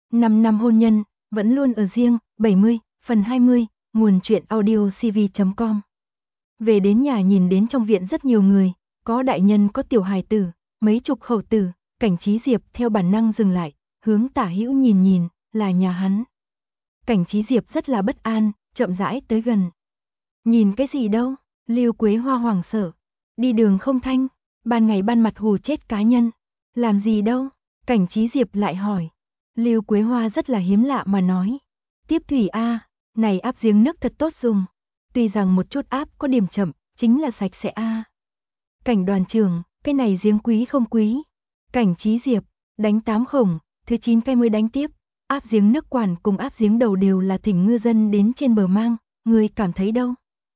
5 năm hôn nhân, vẫn luôn ở riêng, 70, phần 20, nguồn truyện audio cv.com. Về đến nhà nhìn đến trong viện rất nhiều người, có đại nhân có tiểu hài tử, mấy chục khẩu tử, Cảnh Trí Diệp theo bản năng dừng lại, hướng tả hữu nhìn, là nhà hắn. Cảnh Trí Diệp rất là bất an, chậm rãi tới gần. Nhìn cái gì đâu? Lưu Quế Hoa hoảng sợ, đi đường không thanh, ban ngày ban mặt hù chết cá nhân. Làm gì đâu? Cảnh Trí Diệp lại hỏi. Lưu Quế Hoa rất là hiếm lạ mà nói. Tiếp thủy a, này áp giếng nước thật tốt dùng. Tuy rằng một chút áp có điểm chậm, chính là sạch sẽ a. Cảnh đoàn trưởng, cái này giếng quý không quý? Cảnh Trí Diệp, đánh 8 khổng, thứ 9 cây mới đánh tiếp. Áp giếng nước quản cùng áp giếng đầu đều là thỉnh ngư dân đến trên bờ mang, ngươi cảm thấy đâu?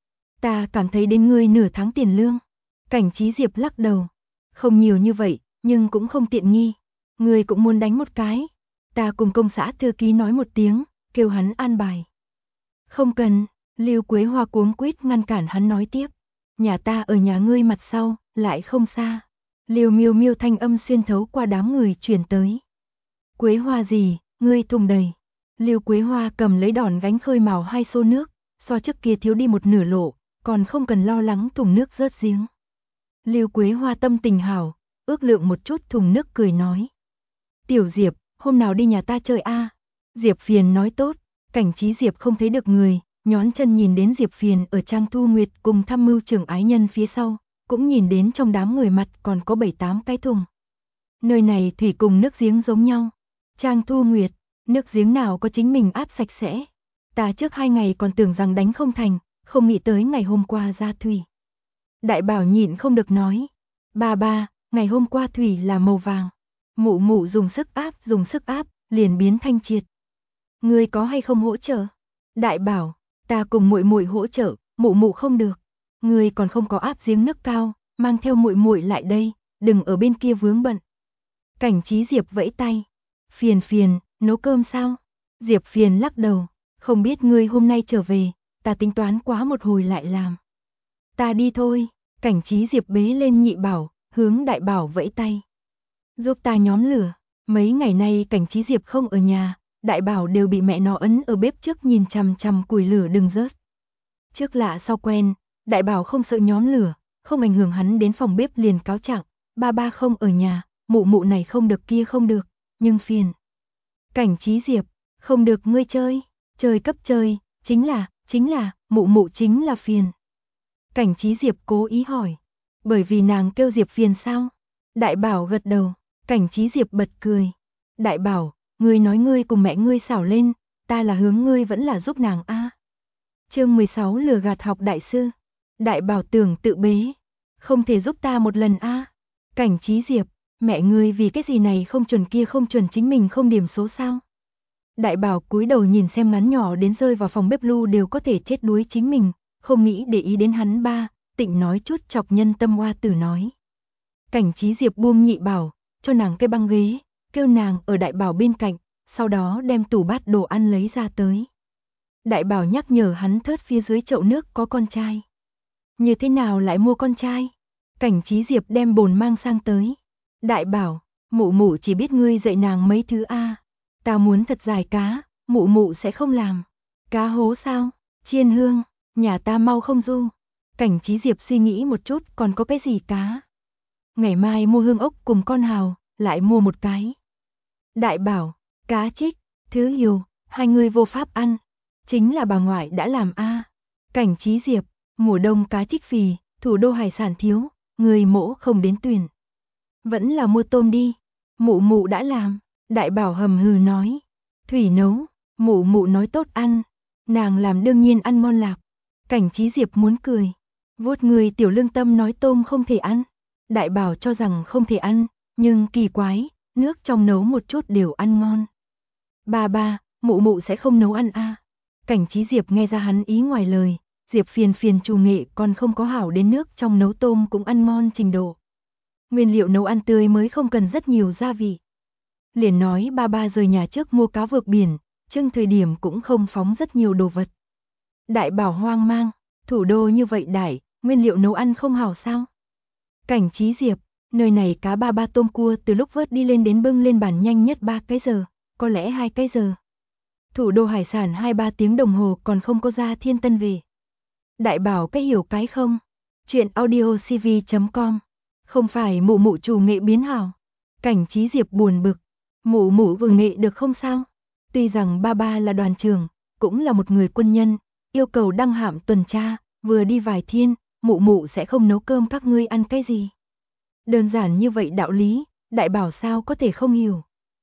Ta cảm thấy đến ngươi nửa tháng tiền lương. Cảnh Trí Diệp lắc đầu. Không nhiều như vậy, nhưng cũng không tiện nghi. Ngươi cũng muốn đánh một cái. Ta cùng công xã thư ký nói một tiếng, kêu hắn an bài. Không cần, Lưu Quế Hoa cuống quýt ngăn cản hắn nói tiếp. Nhà ta ở nhà ngươi mặt sau, lại không xa. Lưu Miêu Miêu thanh âm xuyên thấu qua đám người truyền tới. Quế Hoa gì, ngươi thùng đầy. Lưu Quế Hoa cầm lấy đòn gánh khơi mào 2 xô nước, so trước kia thiếu đi một nửa lộ, còn không cần lo lắng thùng nước rớt giếng. Lưu Quế Hoa tâm tình hảo, ước lượng một chút thùng nước cười nói. Tiểu Diệp, hôm nào đi nhà ta chơi a? Diệp Phiền nói tốt. Cảnh Trí Diệp không thấy được người, nhón chân nhìn đến Diệp Phiền ở Trang Thu Nguyệt cùng tham mưu trưởng ái nhân phía sau, cũng nhìn đến trong đám người mặt còn có 7-8 cái thùng. Nơi này thủy cùng nước giếng giống nhau. Trang Thu Nguyệt, nước giếng nào có chính mình áp sạch sẽ. Ta trước 2 ngày còn tưởng rằng đánh không thành, không nghĩ tới ngày hôm qua ra thủy. Đại Bảo nhịn không được nói. Ba, ngày hôm qua thủy là màu vàng. Mụ mụ dùng sức áp, liền biến thanh triệt. Ngươi có hay không hỗ trợ? Đại Bảo, ta cùng muội muội hỗ trợ, mụ mụ không được. Ngươi còn không có áp giếng nước cao, mang theo muội muội lại đây, đừng ở bên kia vướng bận. Cảnh Trí Diệp vẫy tay. Phiền, nấu cơm sao? Diệp Phiền lắc đầu, không biết ngươi hôm nay trở về, ta tính toán quá một hồi lại làm. Ta đi thôi. Cảnh Trí Diệp bế lên Nhị Bảo, hướng Đại Bảo vẫy tay. Giúp ta nhóm lửa. Mấy ngày nay Cảnh Trí Diệp không ở nhà, Đại Bảo đều bị mẹ nó ấn ở bếp trước nhìn chằm chằm củi lửa đừng rớt. Trước lạ sau quen, Đại Bảo không sợ nhóm lửa, không ảnh hưởng hắn đến phòng bếp liền cáo trạng, ba không ở nhà, mụ này không được kia không được, nhưng phiền. Cảnh Trí Diệp, không được ngươi chơi cấp chơi, chính là, mụ chính là phiền. Cảnh Trí Diệp cố ý hỏi, bởi vì nàng kêu Diệp phiền sao? Đại Bảo gật đầu, Cảnh Trí Diệp bật cười. Đại Bảo, ngươi nói ngươi cùng mẹ ngươi xảo lên, ta là hướng ngươi vẫn là giúp nàng a. Chương 16 lừa gạt học đại sư. Đại Bảo tưởng tự bế, không thể giúp ta một lần a. Cảnh Trí Diệp, mẹ ngươi vì cái gì này không chuẩn kia không chuẩn chính mình không điểm số sao? Đại Bảo cúi đầu nhìn xem ngắn nhỏ đến rơi vào phòng bếp lu đều có thể chết đuối chính mình, không nghĩ để ý đến hắn ba, tịnh nói chút chọc nhân tâm hoa tử nói. Cảnh Trí Diệp buông Nhị Bảo, cho nàng cái băng ghế, kêu nàng ở Đại Bảo bên cạnh, sau đó đem tủ bát đồ ăn lấy ra tới. Đại Bảo nhắc nhở hắn thớt phía dưới chậu nước có con trai. Như thế nào lại mua con trai? Cảnh Trí Diệp đem bồn mang sang tới. Đại Bảo, mụ chỉ biết ngươi dạy nàng mấy thứ a. Ta muốn thật dài cá, mụ sẽ không làm. Cá hố sao? Chiên hương, nhà ta mau không du. Cảnh Trí Diệp suy nghĩ một chút còn có cái gì cá. Ngày mai mua hương ốc cùng con hào, lại mua một cái. Đại Bảo, cá trích, thứ hiều, hai người vô pháp ăn. Chính là bà ngoại đã làm a. Cảnh Trí Diệp, mùa đông cá trích phì, thủ đô hải sản thiếu, người mỗ không đến tuyển. Vẫn là mua tôm đi. Mụ đã làm. Đại Bảo hầm hừ nói. Thủy nấu, mụ nói tốt ăn. Nàng làm đương nhiên ăn ngon lạc. Cảnh Trí Diệp muốn cười. Vuốt người tiểu lương tâm nói tôm không thể ăn. Đại Bảo cho rằng không thể ăn, nhưng kỳ quái, nước trong nấu một chút đều ăn ngon. Ba, mụ sẽ không nấu ăn a. Cảnh Trí Diệp nghe ra hắn ý ngoài lời, Diệp phiền chủ nghệ còn không có hảo đến nước trong nấu tôm cũng ăn ngon trình độ. Nguyên liệu nấu ăn tươi mới không cần rất nhiều gia vị. Liền nói ba rời nhà trước mua cá vượt biển, trưng thời điểm cũng không phóng rất nhiều đồ vật. Đại Bảo hoang mang, thủ đô như vậy đại, nguyên liệu nấu ăn không hảo sao? Cảnh Trí Diệp, nơi này cá ba tôm cua từ lúc vớt đi lên đến bưng lên bàn nhanh nhất 3 cái giờ, có lẽ 2 cái giờ. Thủ đô hải sản 2-3 tiếng đồng hồ còn không có ra Thiên Tân về. Đại bảo cái hiểu cái không? Chuyện audiocv.com. Không phải mụ mụ chủ nghệ biến hảo. Cảnh Trí Diệp buồn bực. Mụ mụ vừa nghệ được không sao? Tuy rằng ba ba là đoàn trưởng, cũng là một người quân nhân, yêu cầu đăng hạm tuần tra, vừa đi vài thiên, mụ mụ sẽ không nấu cơm các ngươi ăn cái gì. Đơn giản như vậy đạo lý, đại bảo sao có thể không hiểu.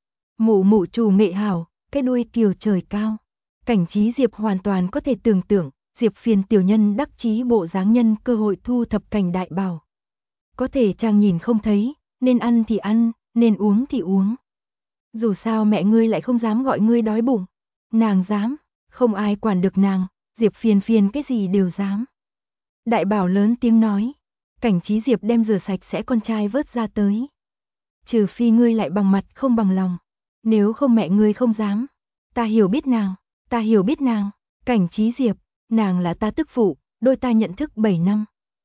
Mụ mụ chủ nghệ hảo, cái đuôi kiều trời cao. Cảnh Trí Diệp hoàn toàn có thể tưởng tượng, Diệp Phiền tiểu nhân đắc chí bộ dáng nhân cơ hội thu thập Cảnh đại bảo. Có thể chàng nhìn không thấy, nên ăn thì ăn, nên uống thì uống. Dù sao mẹ ngươi lại không dám gọi ngươi đói bụng. Nàng dám, không ai quản được nàng, Diệp Phiền cái gì đều dám. Đại bảo lớn tiếng nói. Cảnh Trí Diệp đem rửa sạch sẽ con trai vớt ra tới. Trừ phi ngươi lại bằng mặt không bằng lòng. Nếu không mẹ ngươi không dám. Ta hiểu biết nàng, ta hiểu biết nàng. Cảnh Trí Diệp, nàng là ta tức phụ, đôi ta nhận thức 7 năm.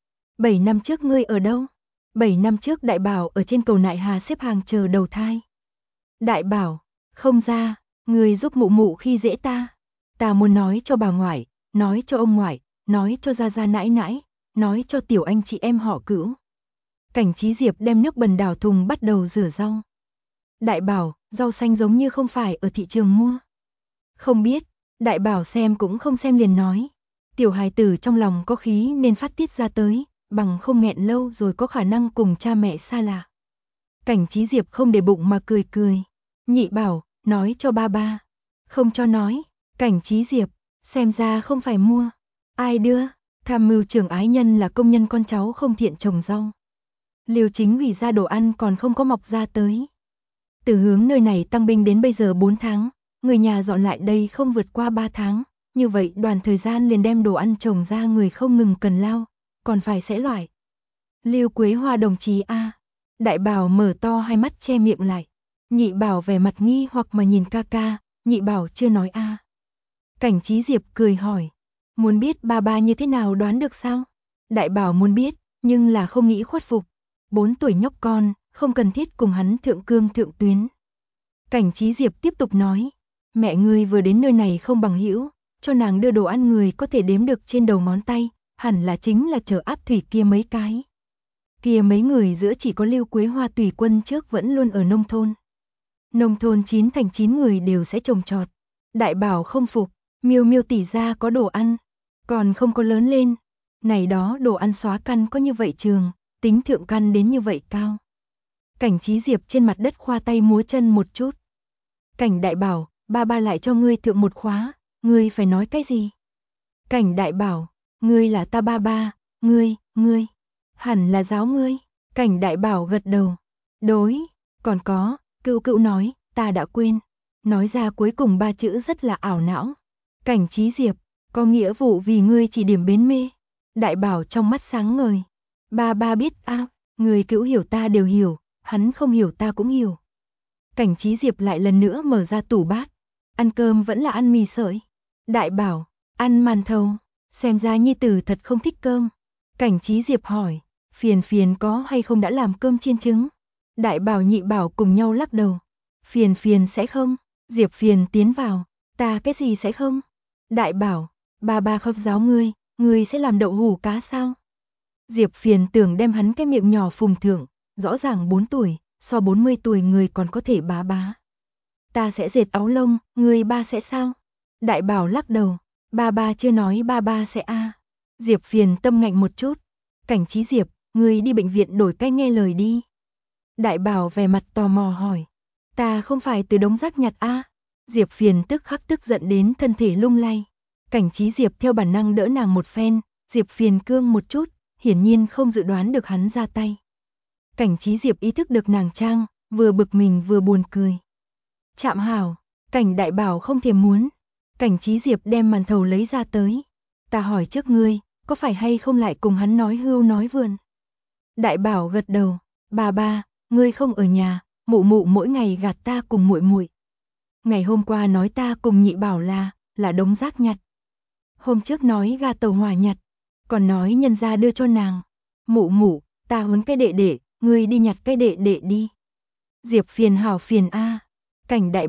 7 năm trước ngươi ở đâu? 7 năm trước đại bảo ở trên cầu Nại Hà xếp hàng chờ đầu thai. Đại bảo, không ra, ngươi giúp mụ mụ khi dễ ta. Ta muốn nói cho bà ngoại, nói cho ông ngoại, nói cho gia gia nãi nãi, nói cho tiểu anh chị em họ Cữu. Cảnh Trí Diệp đem nước bẩn đảo thùng bắt đầu rửa rau. Đại bảo, rau xanh giống như không phải ở thị trường mua. Không biết, đại bảo xem cũng không xem liền nói. Tiểu hài tử trong lòng có khí nên phát tiết ra tới, bằng không nghẹn lâu rồi có khả năng cùng cha mẹ xa lạ. Cảnh Trí Diệp không để bụng mà cười cười. Nhị bảo, nói cho ba ba. Không cho nói. Cảnh Trí Diệp, xem ra không phải mua. Ai đưa? Tham mưu trưởng ái nhân là công nhân con cháu không thiện trồng rau. Liêu Chính ủy ra đồ ăn còn không có mọc ra tới. Từ hướng nơi này tăng binh đến bây giờ 4 tháng, người nhà dọn lại đây không vượt qua 3 tháng, như vậy đoàn thời gian liền đem đồ ăn trồng ra người không ngừng cần lao, còn phải sẽ loại. Lưu Quế Hoa đồng chí a. Đại bảo mở to hai mắt che miệng lại. Nhị bảo vẻ mặt nghi hoặc mà nhìn ca ca, nhị bảo chưa nói a. Cảnh Trí Diệp cười hỏi, muốn biết ba ba như thế nào đoán được sao? Đại bảo muốn biết, nhưng là không nghĩ khuất phục. 4 tuổi nhóc con, không cần thiết cùng hắn thượng cương thượng tuyến. Cảnh Trí Diệp tiếp tục nói, mẹ ngươi vừa đến nơi này không bằng hữu, cho nàng đưa đồ ăn người có thể đếm được trên đầu ngón tay, hẳn là chính là chở áp thủy kia mấy cái. Kia mấy người giữa chỉ có Lưu Quế Hoa tùy quân trước vẫn luôn ở nông thôn. Nông thôn 9 thành 9 người đều sẽ trồng trọt. Đại bảo không phục, Miêu Miêu tỷ ra có đồ ăn, còn không có lớn lên. Này đó đồ ăn xóa căn có như vậy trường, tính thượng căn đến như vậy cao. Cảnh Trí Diệp trên mặt đất khoa tay múa chân một chút. Cảnh đại bảo, ba ba lại cho ngươi thượng một khóa, ngươi phải nói cái gì? Cảnh đại bảo, ngươi là ta ba ba, ngươi, hẳn là giáo ngươi. Cảnh đại bảo gật đầu. Đối, còn có, Cữu Cữu nói, ta đã quên. Nói ra cuối cùng 3 chữ rất là ảo não. Cảnh Trí Diệp, có nghĩa vụ vì ngươi chỉ điểm bến mê. Đại bảo trong mắt sáng ngời. Ba ba biết a, người Cữu hiểu ta đều hiểu, hắn không hiểu ta cũng hiểu. Cảnh Trí Diệp lại lần nữa mở ra tủ bát. Ăn cơm vẫn là ăn mì sợi. Đại bảo, ăn màn thầu. Xem ra nhi tử thật không thích cơm. Cảnh Trí Diệp hỏi, Phiền có hay không đã làm cơm chiên trứng? Đại bảo nhị bảo cùng nhau lắc đầu. Phiền sẽ không. Diệp Phiền tiến vào. Ta cái gì sẽ không? Đại bảo, ba ba không giáo ngươi sẽ làm đậu hủ cá sao? Diệp Phiền tưởng đem hắn cái miệng nhỏ phùng thượng, rõ ràng 4 tuổi, so 40 tuổi người còn có thể bá bá. Ta sẽ dệt áo lông, ngươi ba sẽ sao? Đại bảo lắc đầu, ba ba chưa nói ba ba sẽ a. Diệp Phiền tâm ngạnh một chút. Cảnh Trí Diệp, ngươi đi bệnh viện đổi cách nghe lời đi. Đại bảo vẻ mặt tò mò hỏi, ta không phải từ đống rác nhặt a. Diệp Phiền tức khắc tức giận đến thân thể lung lay. Cảnh Trí Diệp theo bản năng đỡ nàng một phen, Diệp Phiền cương một chút, hiển nhiên không dự đoán được hắn ra tay. Cảnh Trí Diệp ý thức được nàng trang, vừa bực mình vừa buồn cười. Chạm hảo, Cảnh đại bảo không thèm muốn. Cảnh Trí Diệp đem màn thầu lấy ra tới. Ta hỏi trước ngươi, có phải hay không lại cùng hắn nói hưu nói vượn? Đại bảo gật đầu, ba ba, ngươi không ở nhà, mụ mụ mỗi ngày gạt ta cùng muội muội. Ngày hôm qua nói ta cùng nhị bảo là đống rác nhặt. Hôm trước nói gà tàu hỏa nhặt, còn nói nhân gia đưa cho nàng. Mụ, ta huấn cái đệ đệ, ngươi đi nhặt cái đệ đệ đi. Diệp Phiền hảo phiền a. Cảnh đại bảo,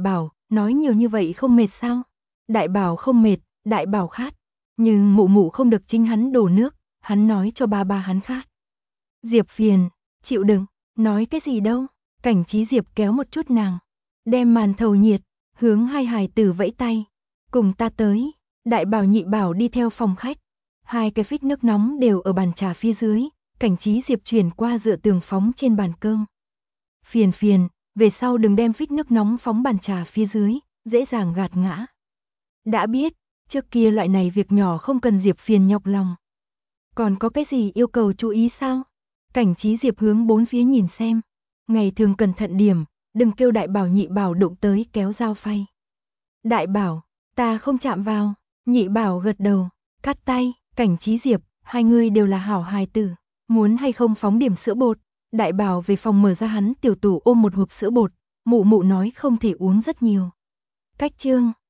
nói nhiều như vậy không mệt sao? Đại bảo không mệt, đại bảo khát. Nhưng mụ mụ không được chính hắn đổ nước, hắn nói cho ba ba hắn khát. Diệp phiền, chịu đựng, nói cái gì đâu. Cảnh Trí Diệp kéo một chút nàng, đem màn thầu nhiệt, hướng hai hài tử vẫy tay. Cùng ta tới, đại bảo nhị bảo đi theo phòng khách. Hai cái phích nước nóng đều ở bàn trà phía dưới, Cảnh Trí Diệp chuyển qua dựa tường phóng trên bàn cơm. Phiền phiền, về sau đừng đem phích nước nóng phóng bàn trà phía dưới, dễ dàng gạt ngã. Đã biết, trước kia loại này việc nhỏ không cần Diệp phiền nhọc lòng. Còn có cái gì yêu cầu chú ý sao? Cảnh Trí Diệp hướng bốn phía nhìn xem. Ngày thường cẩn thận điểm, đừng kêu đại bảo nhị bảo đụng tới kéo dao phay. Đại bảo, ta không chạm vào, nhị bảo gật đầu, cắt tay, Cảnh Trí Diệp, hai người đều là hảo hài tử, muốn hay không phóng điểm sữa bột. Đại bảo về phòng mở ra hắn tiểu tủ ôm một hộp sữa bột, mụ mụ nói không thể uống rất nhiều. Cách chương